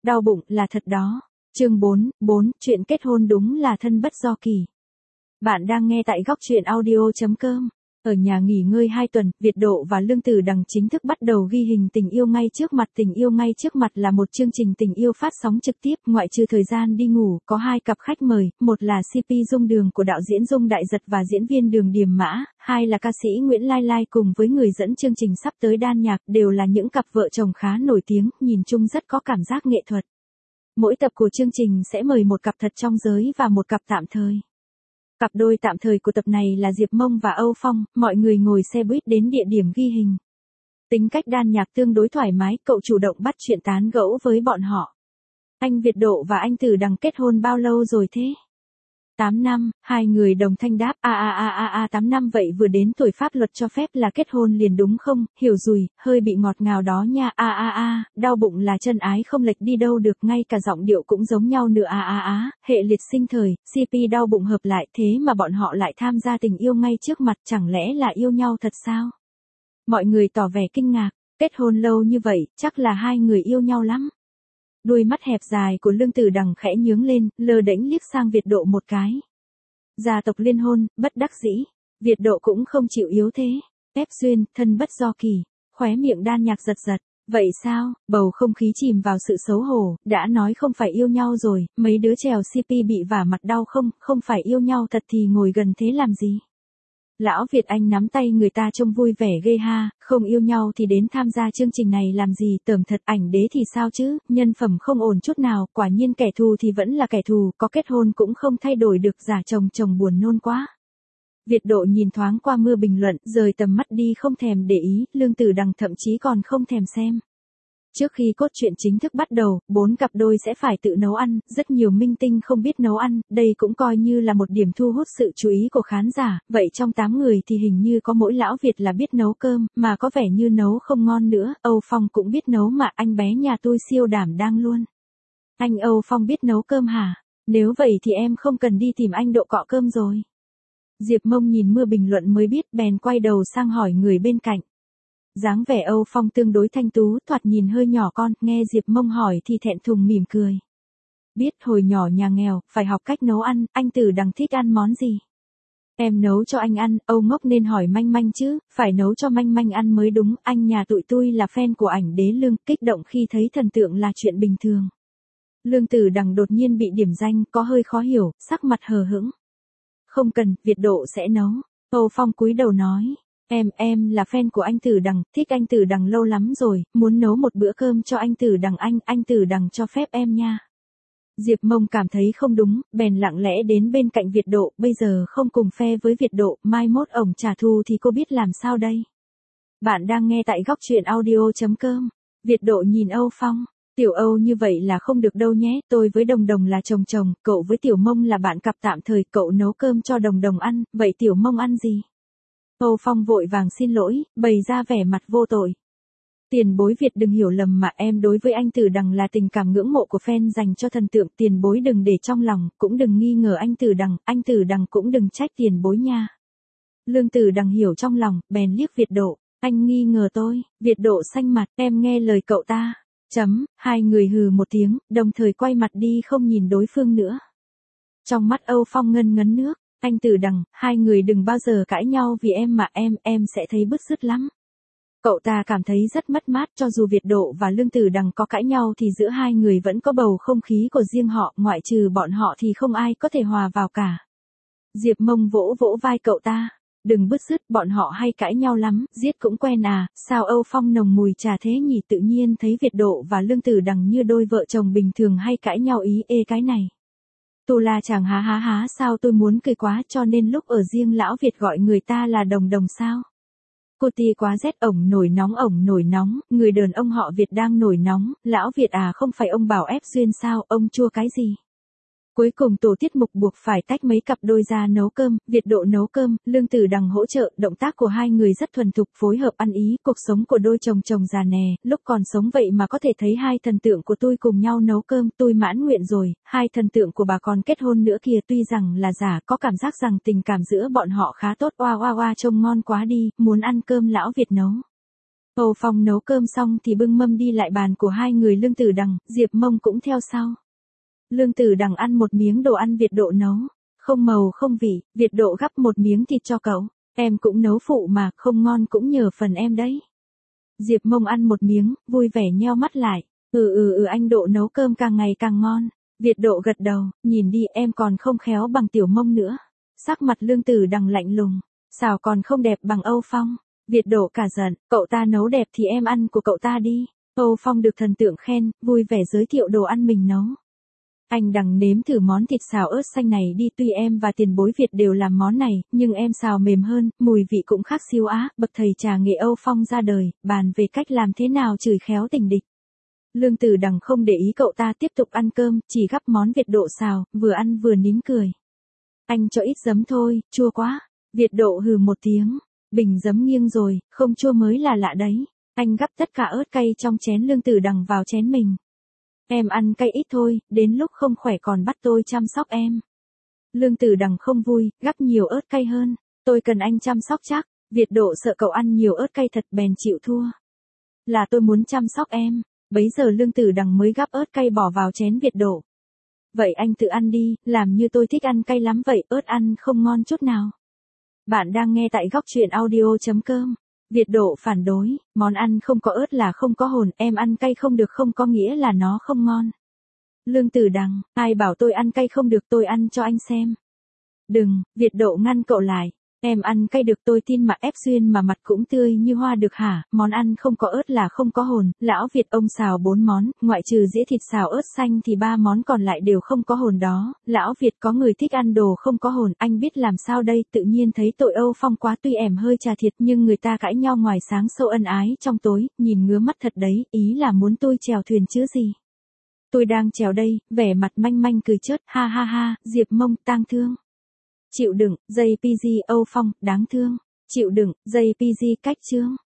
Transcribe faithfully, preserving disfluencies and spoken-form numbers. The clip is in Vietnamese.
Đau bụng là thật đó. Chương bốn, bốn, chuyện kết hôn đúng là thân bất do kỳ. Bạn đang nghe tại góc truyện audio chấm com. Ở nhà nghỉ ngơi hai tuần, Việt Độ và Lương Tử Đằng chính thức bắt đầu ghi hình Tình yêu ngay trước mặt. Tình yêu ngay trước mặt là một chương trình tình yêu phát sóng trực tiếp, ngoại trừ thời gian đi ngủ, có hai cặp khách mời, một là xê pê Dung Đường của đạo diễn Dung Đại Dật và diễn viên Đường Điềm Mã, hai là ca sĩ Nguyễn Lai Lai cùng với người dẫn chương trình sắp tới Đan Nhạc, đều là những cặp vợ chồng khá nổi tiếng, nhìn chung rất có cảm giác nghệ thuật. Mỗi tập của chương trình sẽ mời một cặp thật trong giới và một cặp tạm thời. Cặp đôi tạm thời của tập này là Diệp Mông và Âu Phong, mọi người ngồi xe buýt đến địa điểm ghi hình. Tính cách Đan Nhạc tương đối thoải mái, cậu chủ động bắt chuyện tán gẫu với bọn họ. Anh Việt Độ và anh Tử Đằng kết hôn bao lâu rồi thế? tám năm, hai người đồng thanh đáp, a a a a a tám năm vậy vừa đến tuổi pháp luật cho phép là kết hôn liền đúng không, hiểu rồi, hơi bị ngọt ngào đó nha, a a a, đau bụng là chân ái không lệch đi đâu được, ngay cả giọng điệu cũng giống nhau nữa, a a a, hệ liệt sinh thời, xê pê đau bụng hợp lại, thế mà bọn họ lại tham gia tình yêu ngay trước mặt, chẳng lẽ là yêu nhau thật sao? Mọi người tỏ vẻ kinh ngạc, kết hôn lâu như vậy, chắc là hai người yêu nhau lắm. Đuôi mắt hẹp dài của Lương Tử Đằng khẽ nhướng lên, lơ đễnh liếc sang Việt Độ một cái. Gia tộc liên hôn, bất đắc dĩ. Việt Độ cũng không chịu yếu thế. Ép duyên, thân bất do kỳ. Khóe miệng Đan Nhạc giật giật. Vậy sao? Bầu không khí chìm vào sự xấu hổ. Đã nói không phải yêu nhau rồi, mấy đứa trèo xê pê bị vả mặt đau không, không phải yêu nhau thật thì ngồi gần thế làm gì? Lão Việt Anh nắm tay người ta trông vui vẻ ghê ha, không yêu nhau thì đến tham gia chương trình này làm gì, tởm thật, ảnh đế thì sao chứ, nhân phẩm không ổn chút nào, quả nhiên kẻ thù thì vẫn là kẻ thù, có kết hôn cũng không thay đổi được, giả chồng chồng buồn nôn quá. Việt Độ nhìn thoáng qua mưa bình luận, rời tầm mắt đi không thèm để ý, Lương Tử Đằng thậm chí còn không thèm xem. Trước khi cốt truyện chính thức bắt đầu, bốn cặp đôi sẽ phải tự nấu ăn, rất nhiều minh tinh không biết nấu ăn, đây cũng coi như là một điểm thu hút sự chú ý của khán giả, vậy trong tám người thì hình như có mỗi lão Việt là biết nấu cơm, mà có vẻ như nấu không ngon nữa, Âu Phong cũng biết nấu mà, anh bé nhà tôi siêu đảm đang luôn. Anh Âu Phong biết nấu cơm hả? Nếu vậy thì em không cần đi tìm anh Độ cọ cơm rồi. Diệp Mông nhìn mưa bình luận mới biết, bèn quay đầu sang hỏi người bên cạnh. Dáng vẻ Âu Phong tương đối thanh tú, thoạt nhìn hơi nhỏ con, nghe Diệp Mông hỏi thì thẹn thùng mỉm cười. Biết hồi nhỏ nhà nghèo, phải học cách nấu ăn, anh Tử Đằng thích ăn món gì? Em nấu cho anh ăn, Âu Ngốc nên hỏi Manh Manh chứ, phải nấu cho Manh Manh ăn mới đúng, anh nhà tụi tôi là fan của ảnh đế Lương, kích động khi thấy thần tượng là chuyện bình thường. Lương Tử Đằng đột nhiên bị điểm danh, có hơi khó hiểu, sắc mặt hờ hững. Không cần, Việt Độ sẽ nấu. Âu Phong cúi đầu nói. Em, em là fan của anh Tử Đằng, thích anh Tử Đằng lâu lắm rồi, muốn nấu một bữa cơm cho anh Tử Đằng anh, anh Tử Đằng cho phép em nha. Diệp Mông cảm thấy không đúng, bèn lặng lẽ đến bên cạnh Việt Độ, bây giờ không cùng phe với Việt Độ, mai mốt ổng trả thù thì cô biết làm sao đây. Bạn đang nghe tại góc truyện audio chấm com. Việt Độ nhìn Âu Phong, Tiểu Âu như vậy là không được đâu nhé, tôi với Đồng Đồng là chồng chồng, cậu với Tiểu Mông là bạn cặp tạm thời, cậu nấu cơm cho Đồng Đồng ăn, vậy Tiểu Mông ăn gì? Âu Phong vội vàng xin lỗi, bày ra vẻ mặt vô tội. Tiền bối Việt đừng hiểu lầm mà, em đối với anh Tử Đằng là tình cảm ngưỡng mộ của fan dành cho thần tượng, tiền bối đừng để trong lòng, cũng đừng nghi ngờ anh Tử Đằng, anh Tử Đằng cũng đừng trách tiền bối nha. Lương Tử Đằng hiểu trong lòng, bèn liếc Việt Độ, anh nghi ngờ tôi, Việt Độ xanh mặt, em nghe lời cậu ta. Chấm, hai người hừ một tiếng, đồng thời quay mặt đi không nhìn đối phương nữa. Trong mắt Âu Phong ngân ngấn nước. Anh Tử Đằng, hai người đừng bao giờ cãi nhau vì em mà em, em sẽ thấy bứt rứt lắm. Cậu ta cảm thấy rất mất mát, cho dù Việt Độ và Lương Tử Đằng có cãi nhau thì giữa hai người vẫn có bầu không khí của riêng họ, ngoại trừ bọn họ thì không ai có thể hòa vào cả. Diệp Mông vỗ vỗ vai cậu ta, đừng bứt rứt, bọn họ hay cãi nhau lắm, giết cũng quen à, sao Âu Phong nồng mùi trà thế nhỉ, tự nhiên thấy Việt Độ và Lương Tử Đằng như đôi vợ chồng bình thường hay cãi nhau ý ê cái này. Tu La chàng há há há sao tôi muốn cười quá cho nên lúc ở riêng lão Việt gọi người ta là Đồng Đồng sao. Cô ti quá rét ổng nổi nóng ổng nổi nóng, người đàn ông họ Việt đang nổi nóng, lão Việt à không phải ông bảo ép duyên sao, ông chua cái gì. Cuối cùng tổ tiết mục buộc phải tách mấy cặp đôi ra nấu cơm, Việt Độ nấu cơm, Lương Tử Đằng hỗ trợ, động tác của hai người rất thuần thục phối hợp ăn ý, cuộc sống của đôi chồng chồng già nè, lúc còn sống vậy mà có thể thấy hai thần tượng của tôi cùng nhau nấu cơm, tôi mãn nguyện rồi, hai thần tượng của bà còn kết hôn nữa kìa, tuy rằng là giả, có cảm giác rằng tình cảm giữa bọn họ khá tốt, oa oa oa trông ngon quá đi, muốn ăn cơm lão Việt nấu. Âu Phong nấu cơm xong thì bưng mâm đi lại bàn của hai người Lương Tử Đằng, Diệp Mông cũng theo sau. Lương Tử Đằng ăn một miếng đồ ăn Việt Độ nấu, không màu không vị, Việt Độ gắp một miếng thịt cho cậu, em cũng nấu phụ mà, không ngon cũng nhờ phần em đấy. Diệp Mông ăn một miếng, vui vẻ nheo mắt lại, ừ ừ ừ anh Độ nấu cơm càng ngày càng ngon. Việt Độ gật đầu, nhìn đi em còn không khéo bằng Tiểu Mông nữa. Sắc mặt Lương Tử Đằng lạnh lùng, sao còn không đẹp bằng Âu Phong. Việt Độ cả giận, cậu ta nấu đẹp thì em ăn của cậu ta đi. Âu Phong được thần tượng khen, vui vẻ giới thiệu đồ ăn mình nấu. Anh Đằng nếm thử món thịt xào ớt xanh này đi, tuy em và tiền bối Việt đều làm món này, nhưng em xào mềm hơn, mùi vị cũng khác siêu á. Bậc thầy trà nghệ Âu Phong ra đời, bàn về cách làm thế nào chửi khéo tình địch. Lương Tử Đằng không để ý cậu ta tiếp tục ăn cơm, chỉ gắp món Việt Độ xào, vừa ăn vừa nín cười. Anh cho ít giấm thôi, chua quá. Việt Độ hừ một tiếng, bình giấm nghiêng rồi, không chua mới là lạ đấy. Anh gắp tất cả ớt cay trong chén Lương Tử Đằng vào chén mình. Em ăn cay ít thôi, đến lúc không khỏe còn bắt tôi chăm sóc em. Lương Tử Đằng không vui, gắp nhiều ớt cay hơn. Tôi cần anh chăm sóc chắc. Việt Độ sợ cậu ăn nhiều ớt cay thật bèn chịu thua. Là tôi muốn chăm sóc em. Bấy giờ Lương Tử Đằng mới gắp ớt cay bỏ vào chén Việt Độ. Vậy anh tự ăn đi, làm như tôi thích ăn cay lắm vậy, ớt ăn không ngon chút nào. Bạn đang nghe tại góc truyện audio chấm com. Việt Độ phản đối, món ăn không có ớt là không có hồn, em ăn cay không được không có nghĩa là nó không ngon. Lương Tử Đằng, ai bảo tôi ăn cay không được, tôi ăn cho anh xem. Đừng, Việt Độ ngăn cậu lại. Em ăn cay được tôi tin mà, ép xuyên mà mặt cũng tươi như hoa được hả, món ăn không có ớt là không có hồn. Lão Việt ông xào bốn món, ngoại trừ dĩa thịt xào ớt xanh thì ba món còn lại đều không có hồn đó. Lão Việt có người thích ăn đồ không có hồn, anh biết làm sao đây, tự nhiên thấy tội Âu Phong quá, tuy ẻm hơi trà thiệt nhưng người ta cãi nhau ngoài sáng sâu ân ái trong tối, nhìn ngứa mắt thật đấy, ý là muốn tôi chèo thuyền chứ gì. Tôi đang chèo đây, vẻ mặt manh manh cười chớt, ha ha ha, Diệp Mông tang thương. Chịu đựng, gi pê giê Âu Phong, đáng thương. Chịu đựng, gi pê giê cách chương.